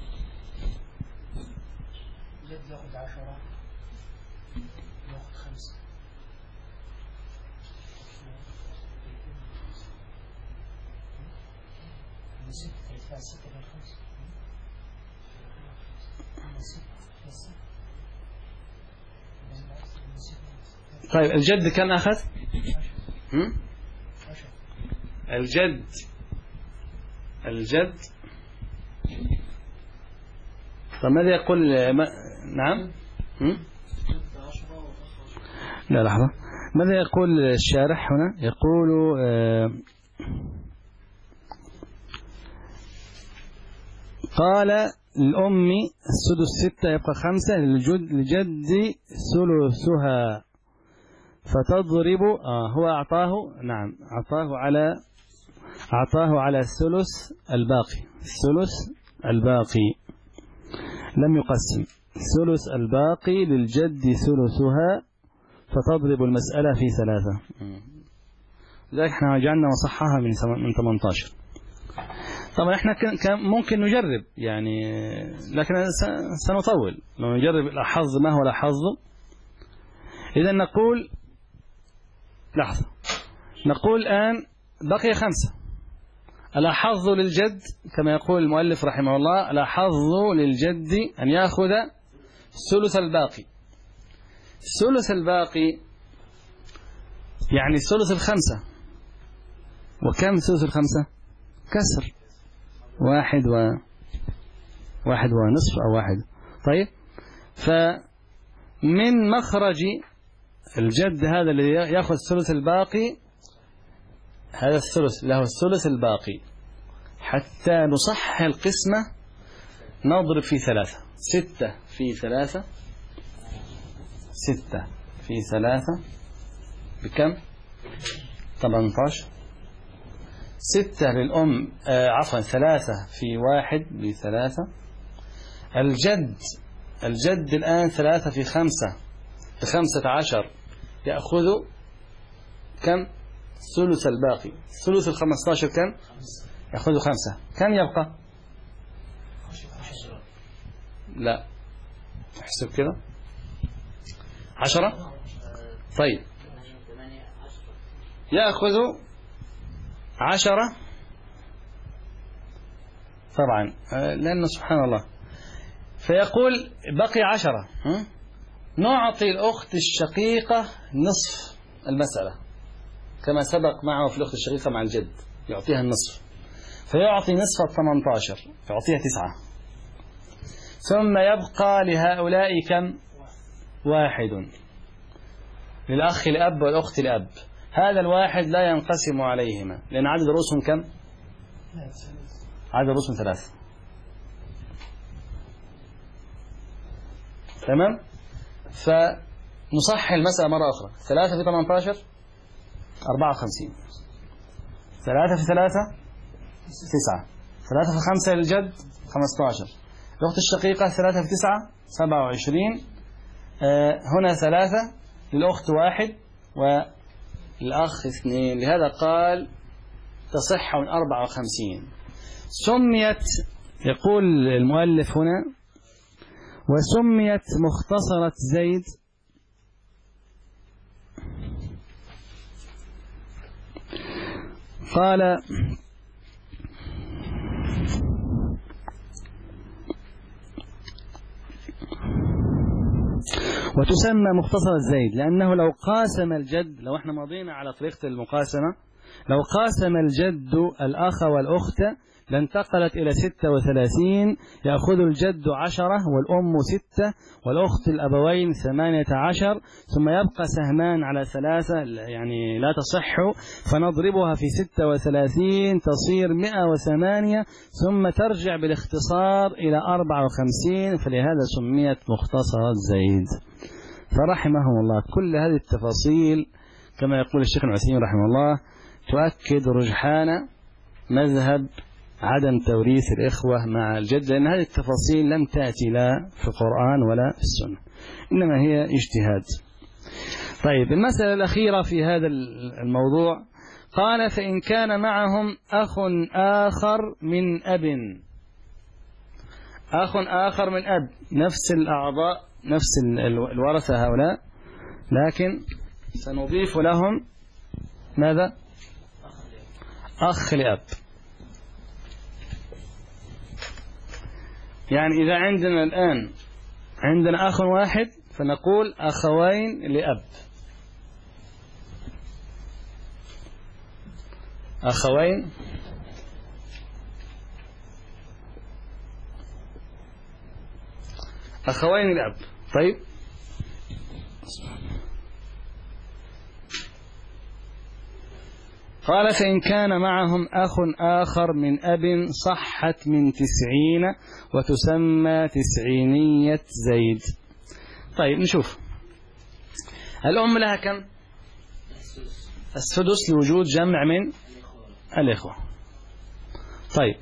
جد يأخذ 10 يأخذ 5. من 6 يدفع 6 في 5. طيب الجد كم أخذ؟ الجد طب ماذا يقول نعم لا لحظة ماذا يقول الشارح هنا يقول قال الأم السدس 6 يبقى 5 للجد ثلثها فتضرب هو أعطاه نعم أعطاه على الثلث الباقي لم يقسم الثلث الباقي للجد ثلثها فتضرب المسألة في 3 لذلك احنا جعلنا وصحها من 18 طبعا احنا ممكن نجرب يعني لكن سنطول لو نجرب الأحظ ما هو الأحظ. إذا نقول لحظة نقول الآن بقي 5 الأحظ للجد كما يقول المؤلف رحمه الله الأحظ للجد أن يأخذ الثلث الباقي يعني الثلث 5 وكم ثلث 5 كسر 1 ونصف أو 1 طيب فمن مخرج الجد هذا اللي يأخذ الثلث الباقي هذا الثلث له الثلث الباقي حتى نصحح القسمة نضرب في 3 6 في 3 بكم 18 6 للأم عفوا 3 في 1 ب3 الجد الآن 3 في 5 ب15 يأخذ كم ثلث الباقي ثلث 15 كم يأخذ 5 كم يبقى لا احسب كده 10 طيب يأخذ 10 طبعا لأنه سبحان الله فيقول بقي 10 نعطي الأخت الشقيقة نصف المسألة كما سبق معه في الأخت الشقيقة مع الجد يعطيها النصف فيعطي نصف 18 يعطيها 9 ثم يبقى لهؤلاء كم 1 للأخ الأب والأخت الأب هذا الواحد لا ينقسم عليهما لأن عدد رؤوسهم كم عدد رؤوسهم 3 تمام فنصحح المسألة مرة أخرى 3 في 18 54 3 في 3 9 3 في 5 للجد 15 الأخت الشقيقة 3 في 9 27 هنا 3 للأخت 1 والأخ 2 لهذا قال تصح من 54 سميت يقول المؤلف هنا وسميت مختصرة زيد قال وتسمى مختصرة زيد لأنه لو قاسم الجد لو احنا ماضينا على طريقة المقاسمة لو قاسم الجد الأخ والأخت لانتقلت إلى 36 يأخذ الجد 10 والأم 6 والأخت الأبوين 18 ثم يبقى سهمان على 3 يعني لا تصح فنضربها في 36 تصير 108 ثم ترجع بالاختصار إلى 54 فلهذا سميت مختصرة زيد. فرحمهم الله كل هذه التفاصيل كما يقول الشيخ العثيمين رحمه الله تؤكد رجحان مذهب عدم توريث الإخوة مع الجد لأن هذه التفاصيل لم تأتي لا في القرآن ولا في السنة إنما هي اجتهاد. طيب المسألة الأخيرة في هذا الموضوع قال فإن كان معهم أخ آخر من أب نفس الأعضاء نفس الورثة هؤلاء لكن سنضيف لهم ماذا أخ لأب يعني إذا عندنا الآن عندنا أخ واحد فنقول أخوين لأب أخوين الأب. طيب قال فإن كان معهم أخ آخر من أب صحت من 90 وتسمى 90 زيد. طيب نشوف الأم لها كم؟ السدس لوجود جمع من الإخوة. طيب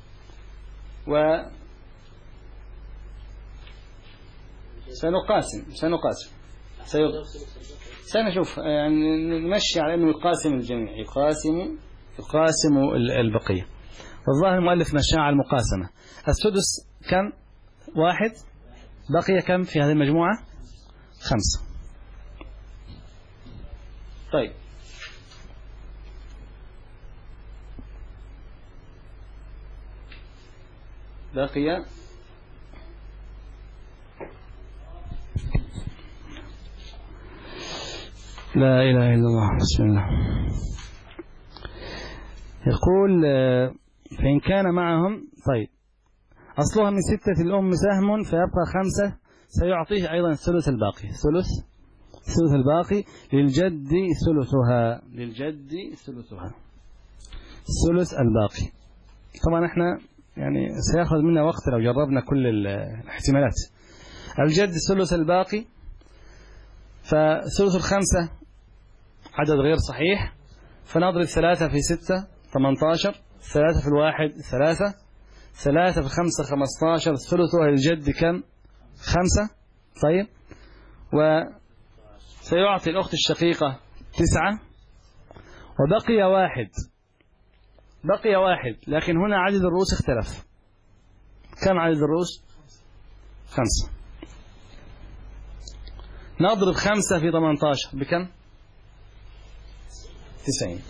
سنشوف يعني نمشي على أنه يقاسم الجميع، يقاسم البقية. والظاهر المؤلف مشى على المقاسمة. السدس كم؟ 1. بقي كم في هذه المجموعة؟ 5. طيب بقي لا إله إلا الله. بسم الله. يقول فإن كان معهم، طيب أصلها من 6 الأم سهم فيبقى 5، سيعطيه أيضا الثلث الباقي. الثلث الباقي للجد ثلثها، الثلث الباقي. طبعا احنا يعني سيأخذ منا وقت لو جربنا كل الاحتمالات. الجد الثلث الباقي، فثلث 5 عدد غير صحيح، فنضرب 3 في 6 18، 3 في 1 3، 3 في 5 15، ثلثها للجد كم؟ 5. طيب وسيعطي الأخت الشقيقة 9 وبقي 1. لكن هنا عدد الرؤوس اختلف. كم عدد الرؤوس؟ 5. نضرب 5 في 18 بكم؟ 90.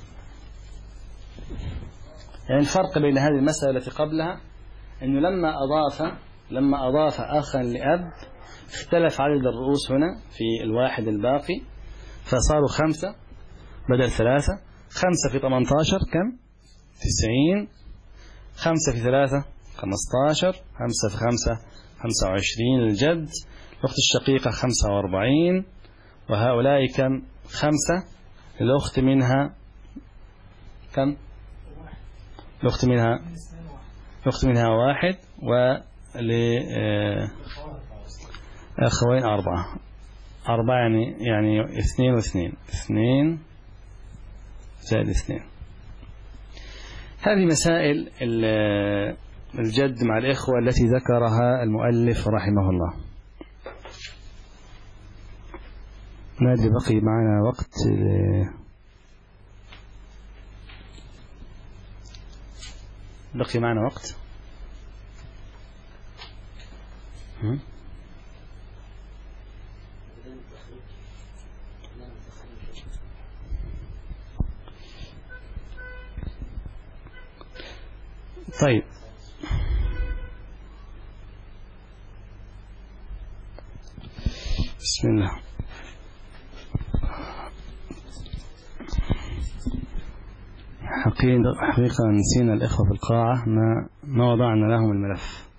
يعني الفرق بين هذه المسألة التي قبلها أنه لما أضاف أخا لأب اختلف عدد الرؤوس هنا في الواحد الباقي، فصاروا 5 بدل 3. 5 في 18 كم؟ 90. 5 في 3 15. 5 في 5 25 للجد. الأخت الشقيقة 45. وهؤلاء كم؟ 5. الأخت منها كم؟ الأخت منها 1. ولأخوين 4 يعني 2 و2 2 زائد 2. هذه مسائل الجد مع الإخوة التي ذكرها المؤلف رحمه الله. ما أدري بقي معنا وقت. طيب بسم الله. حقيقة نسينا الإخوة في القاعة، ما وضعنا لهم الملف.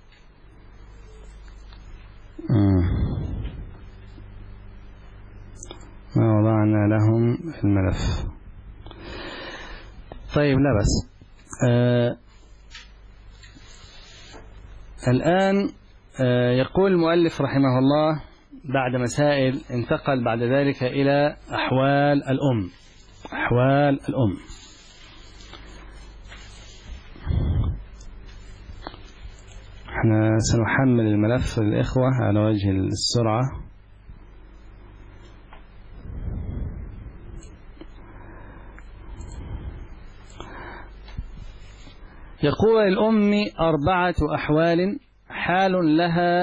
طيب لا بس. الآن يقول المؤلف رحمه الله بعد مسائل، انتقل بعد ذلك إلى أحوال الأم. احنا سنحمل الملف للإخوة على وجه السرعة. يقول الأم 4 أحوال. حال لها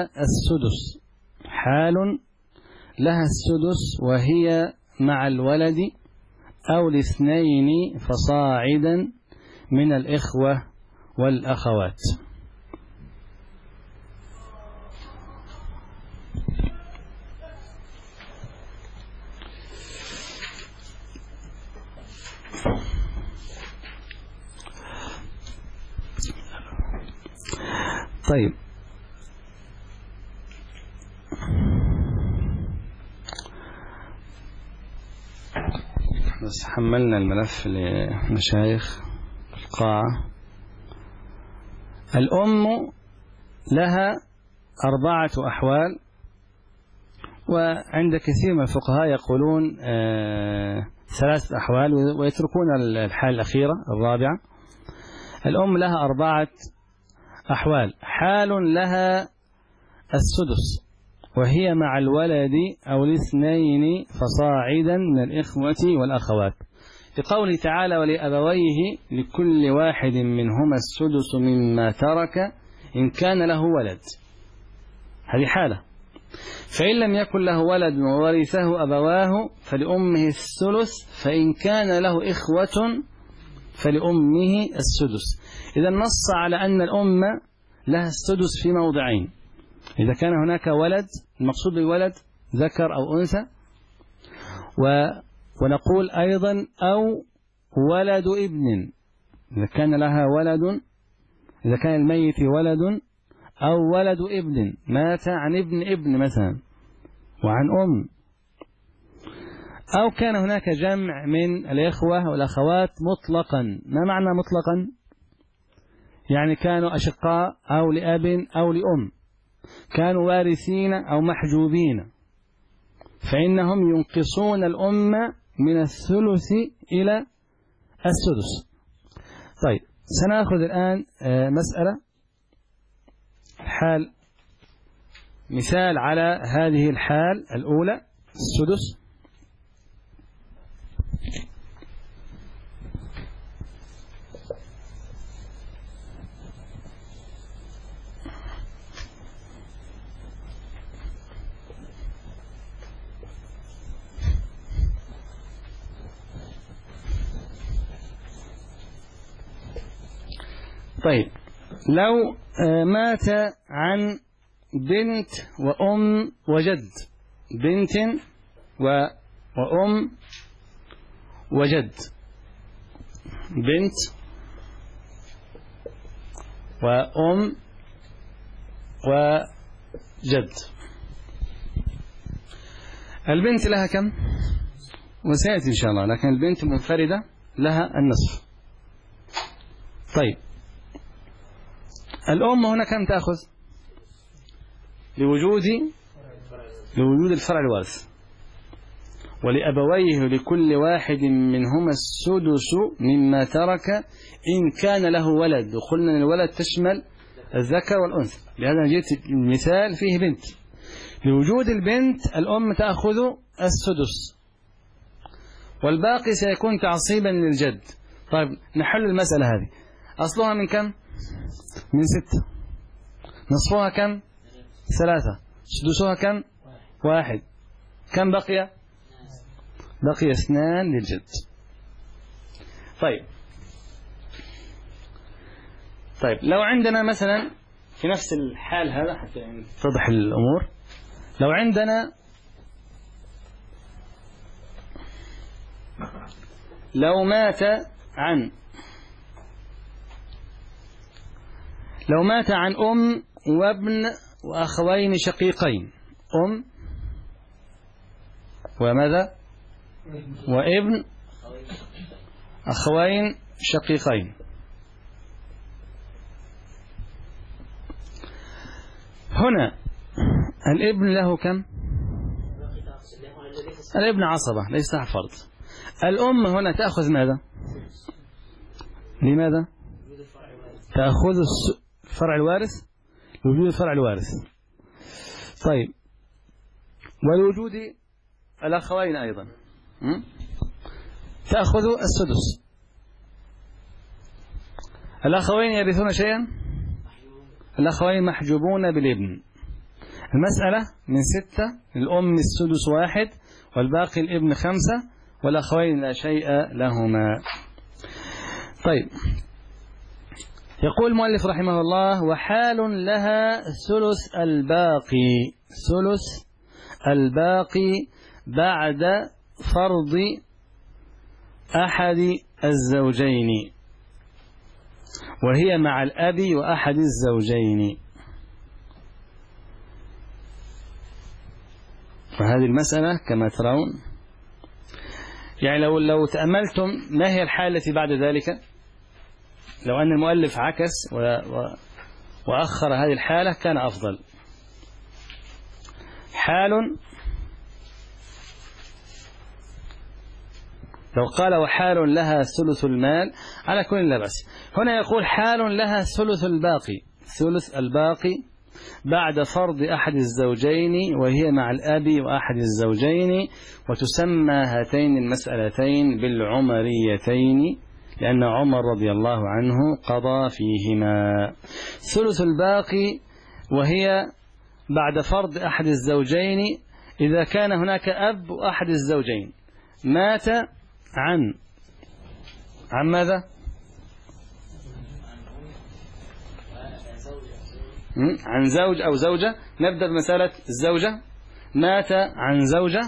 السدس وهي مع الولد أو 2 فصاعدا من الإخوة والأخوات. طيب بس حملنا الملف لمشايخ القاعة. الأم لها 4 أحوال، وعند كثير من الفقهاء يقولون 3 أحوال ويتركون الحالة الأخيرة الرابعة. الأم لها 4 أحوال. حال لها السدس، وهي مع الولد أو الاثنين فصاعدا من الإخوة والأخوات، لقوله تعالى ولأبويه لكل واحد منهما السدس مما ترك إن كان له ولد. هذه حالة. فإن لم يكن له ولد وورثه أبواه فلأمه الثلث، فإن كان له إخوة فلأمه السدس. إذا نص على أن الأم لها السدس في موضعين: إذا كان هناك ولد، المقصود بالولد ذكر أو أنثى، ونقول أيضا أو ولد ابن، إذا كان لها ولد، إذا كان الميت ولد أو ولد ابن مات عن ابن مثلا وعن أم، أو كان هناك جمع من الإخوة والأخوات مطلقا. ما معنى مطلقا؟ يعني كانوا أشقاء أو لأب أو لأم، كانوا وارثين أو محجوبين، فإنهم ينقصون الأم من الثلث إلى السدس. طيب سنأخذ الآن مسألة حال، مثال على هذه الحال الأولى السدس. طيب لو مات عن بنت وأم وجد، بنت وأم وجد، بنت وأم وجد. البنت لها كم؟ وسيأتي إن شاء الله، لكن البنت منفردة لها النصف. طيب الأم هنا كم تأخذ؟ لوجود الفرع الوارث. ولأبويه لكل واحد منهما السدس مما ترك إن كان له ولد، وقلنا أن الولد تشمل الذكر والأنثى، لهذا جئت المثال فيه بنت. لوجود البنت الأم تأخذ السدس، والباقي سيكون تعصيبا للجد. طيب نحل المسألة هذه. أصلها من كم؟ من 6. نصفها كم؟ 3. سدسها كم؟ 1. كم بقي؟ بقي 2 للجد. طيب لو عندنا مثلا في نفس الحال هذا حتى يعني تضح الأمور، لو عندنا لو مات عن أم وابن وأخوين شقيقين، أم وماذا؟ وابن أخوين شقيقين. هنا الابن له كم؟ الابن عصبة ليس فرض. الأم هنا تأخذ ماذا؟ لماذا؟ تأخذ الفرع الوارث، لوجود الفرع الوارث. طيب ولوجود الأخوين أيضا تأخذ السدس. الأخوين يرثون شيئا؟ الأخوين محجوبون بالابن. المسألة من 6، الأم السدس 1 والباقي الابن 5 والأخوين لا شيء لهما. طيب يقول المؤلف رحمه الله وحال لها ثلث الباقي، ثلث الباقي بعد فرض أحد الزوجين، وهي مع الأب وأحد الزوجين. وهذه المسألة كما ترون يعني لو تأملتم ما هي الحالة التي بعد ذلك، لو أن المؤلف عكس وأخر هذه الحالة كان أفضل. حال لو قال وحال لها ثلث المال على كل لا بأس. هنا يقول حال لها ثلث الباقي، ثلث الباقي بعد فرض أحد الزوجين وهي مع الأب وأحد الزوجين، وتسمى هاتين المسألتين بالعمريتين لأن عمر رضي الله عنه قضى فيهما. ثلث الباقي وهي بعد فرض أحد الزوجين إذا كان هناك أب وأحد الزوجين مات عن ماذا؟ عن زوج أو زوجة. نبدأ بمسألة الزوجة. مات عن زوجة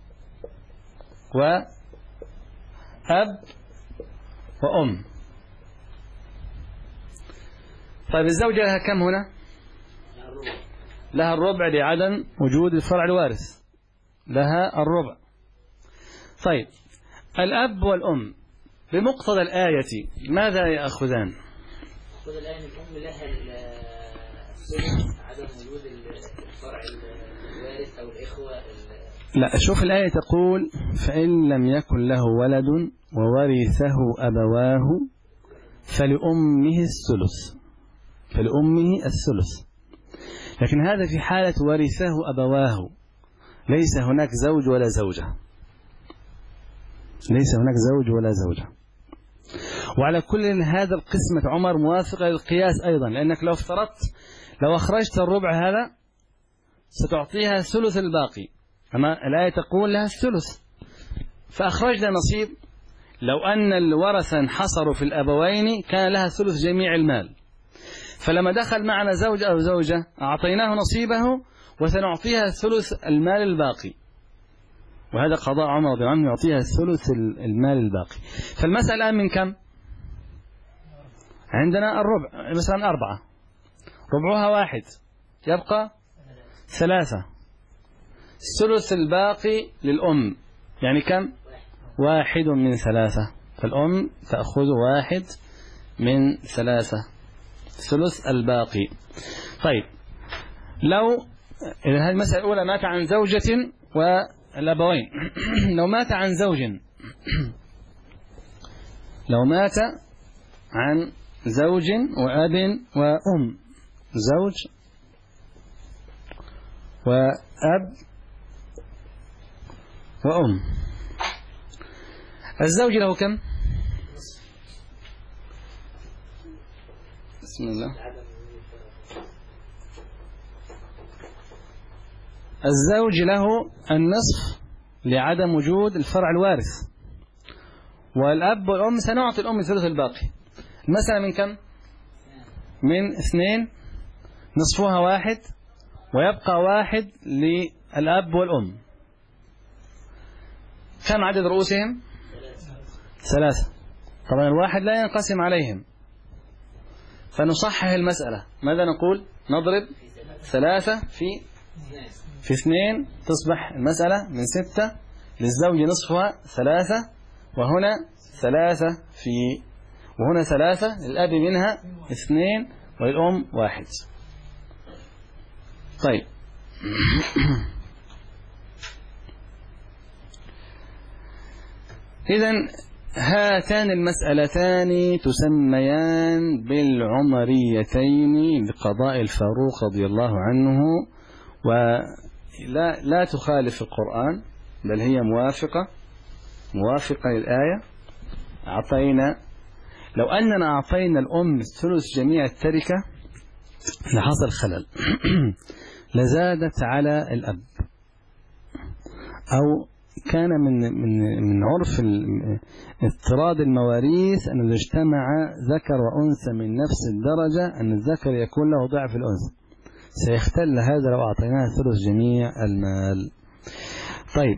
وأب وأم. طيب الزوجة لها كم هنا؟ لها الربع لعدم وجود الفرع الوارث، لها الربع. طيب الأب والأم بمقتضى الآية ماذا يأخذان؟ مقتضى الآية الأم لها الثلث عدم وجود الفرع الوارث أو الإخوة. لا، شوف الآية تقول فإن لم يكن له ولد وورثه أبواه فلأمه الثلث، فلأمه الثلث. لكن هذا في حالة ورثه أبواه، ليس هناك زوج ولا زوجة، ليس هناك زوج ولا زوجة. وعلى كل هذا القسمة عمر موافقة للقياس أيضا، لأنك لو افترضت لو أخرجت الربع هذا ستعطيها ثلث الباقي، أما الآية تقول لها الثلث، فأخرجنا نصيب. لو أن الورثة انحصروا في الأبوين كان لها ثلث جميع المال، فلما دخل معنا زوج أو زوجة أعطيناه نصيبه وسنعطيها ثلث المال الباقي، وهذا قضاء عمر رضي الله عنه يعطيها ثلث المال الباقي. فالمسألة الآن من كم؟ عندنا الربع مثلا 4، ربعها 1 يبقى 3، الثلث الباقي للأم يعني كم؟ 1 من 3، فالأم تأخذ 1 من 3 ثلث الباقي. طيب لو إذا هذه المسألة الأولى مات عن زوجة والأبوين لو مات عن زوج، لو مات عن زوج وأب وأم، زوج وأب وأم، الزوج له كم؟ بسم الله. الزوج له النصف لعدم وجود الفرع الوارث، والأب والأم سنعطي الأم ثلث الباقي. المسألة من كم؟ من 2، نصفها 1 ويبقى 1 للأب والأم. كم عدد رؤوسهم؟ 3. طبعا الواحد لا ينقسم عليهم، فنصحح المسألة. ماذا نقول؟ نضرب 3 في 2 تصبح المسألة من 6. للزوج نصفها 3، وهنا 3 وهنا 3 للأب منها 2 وللأم 1. طيب إذن هاتان المسألتان تسميان بالعمريتين بقضاء الفاروق رضي الله عنه، ولا تخالف القرآن بل هي موافقة للآية. لو أننا أعطينا الأم ثلث جميع التركة لحصل خلل لزادت على الأب، أو كان من عرف اضطراد المواريث أن إذا اجتمع ذكر وأنثى من نفس الدرجة أن الذكر يكون له ضعف الأنثى، سيختل هذا لو أعطيناه ثلث جميع المال. طيب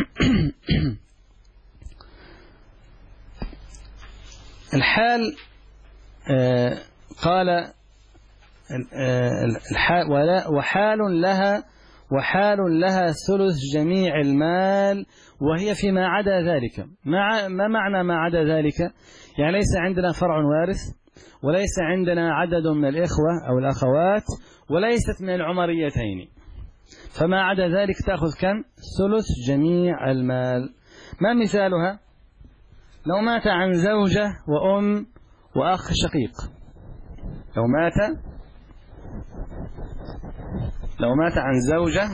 الحال قال وحال لها وحال لها ثلث جميع المال وهي فيما عدا ذلك. ما معنى ما عدا ذلك؟ يعني ليس عندنا فرع وارث، وليس عندنا عدد من الإخوة أو الأخوات، وليست من العمريتين، فما عدا ذلك تأخذ كم؟ ثلث جميع المال. ما مثالها؟ لو مات عن زوجة وأم وأخ شقيق، لو مات عن زوجة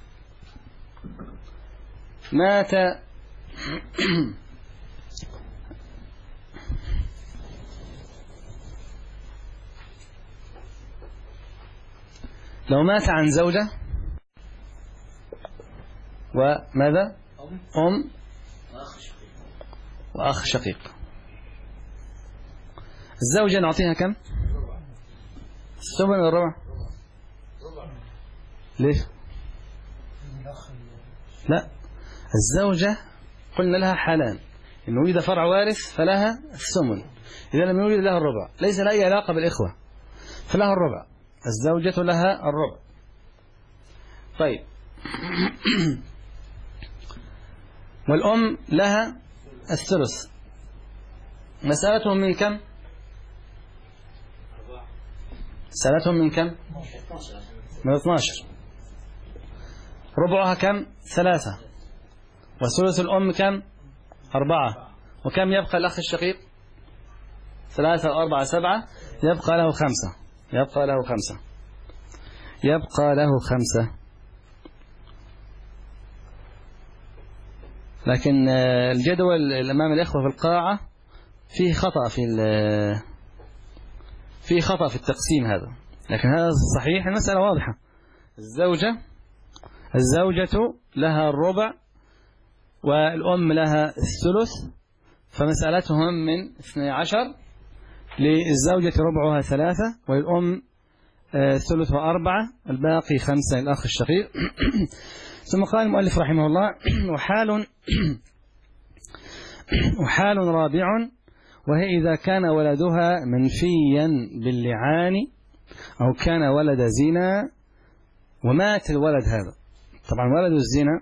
لو مات عن زوجة وماذا؟ أم وأخ شقيق. الزوجة نعطيها كم؟ الثمن والربع. ليش؟ لا، الزوجة قلنا لها حالان: إن وجد فرع وارث فلها الثمن، إذا لم يوجد لها الربع، ليس لها أي علاقة بالإخوة فلها الربع، الزوجة لها الربع. طيب والأم لها الثلث. مسألتهم من كم؟ مسألتهم من كم؟ من 12. ربعها كم؟ 3. وثلث الأم كم؟ 4. وكم يبقى الأخ الشقيق؟ 3 و4 7، يبقى له 5. يبقى له 5. لكن الجدول الأمام الإخوة في القاعة فيه خطأ في التقسيم هذا، لكن هذا صحيح. المسألة واضحة: الزوجة لها الربع والأم لها الثلث، فمسألتهم من 12. للزوجة ربعها 3 وللأم ثلث 4، الباقي 5 للأخ الشقيق. ثم قال المؤلف رحمه الله: وحال رابع، وهي إذا كان ولدها منفيا باللعان أو كان ولد زنا ومات الولد هذا. طبعا ولد الزنا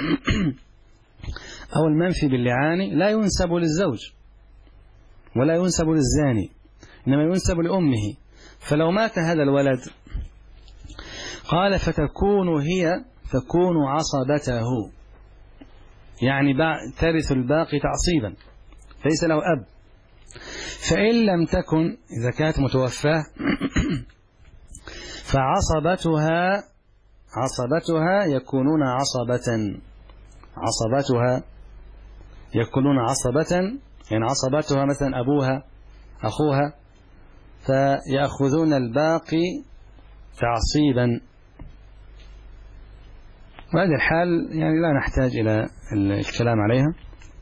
أو المنفي باللعان لا ينسب للزوج ولا ينسب للزاني، إنما ينسب لأمه. فلو مات هذا الولد قال تكون عصبته، يعني ترث الباقي تعصيبا، ليس له أب. فإن لم تكن، إذا كانت متوفاة، فعصبتها يكونون عصبة، يعني عصبتها مثلا أبوها أخوها، فيأخذون الباقي تعصيبا. وهذه الحال يعني لا نحتاج إلى الكلام عليها.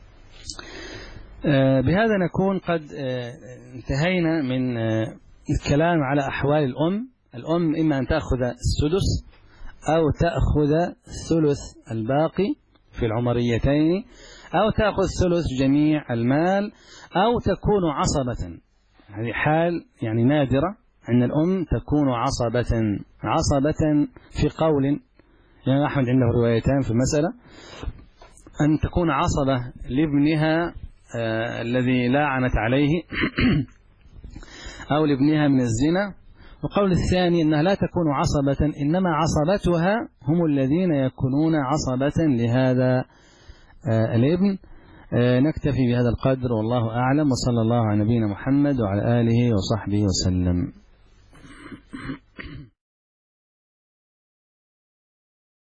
بهذا نكون قد انتهينا من الكلام على أحوال الأم إما أن تأخذ السدس أو تأخذ ثلث الباقي في العمريتين، أو تأخذ ثلث جميع المال، أو تكون عصبة. هذه حال يعني نادرة أن الأم تكون عصبة في قول، يعني أحمد عنده روايتان في المسألة: أن تكون عصبة لابنها الذي لاعنت عليه أو لابنها من الزنا. وقول الثاني أنها لا تكون عصبة، إنما عصبتها هم الذين يكونون عصبة لهذا الابن. نكتفي بهذا القدر والله أعلم، وصلى الله على نبينا محمد وعلى آله وصحبه وسلم.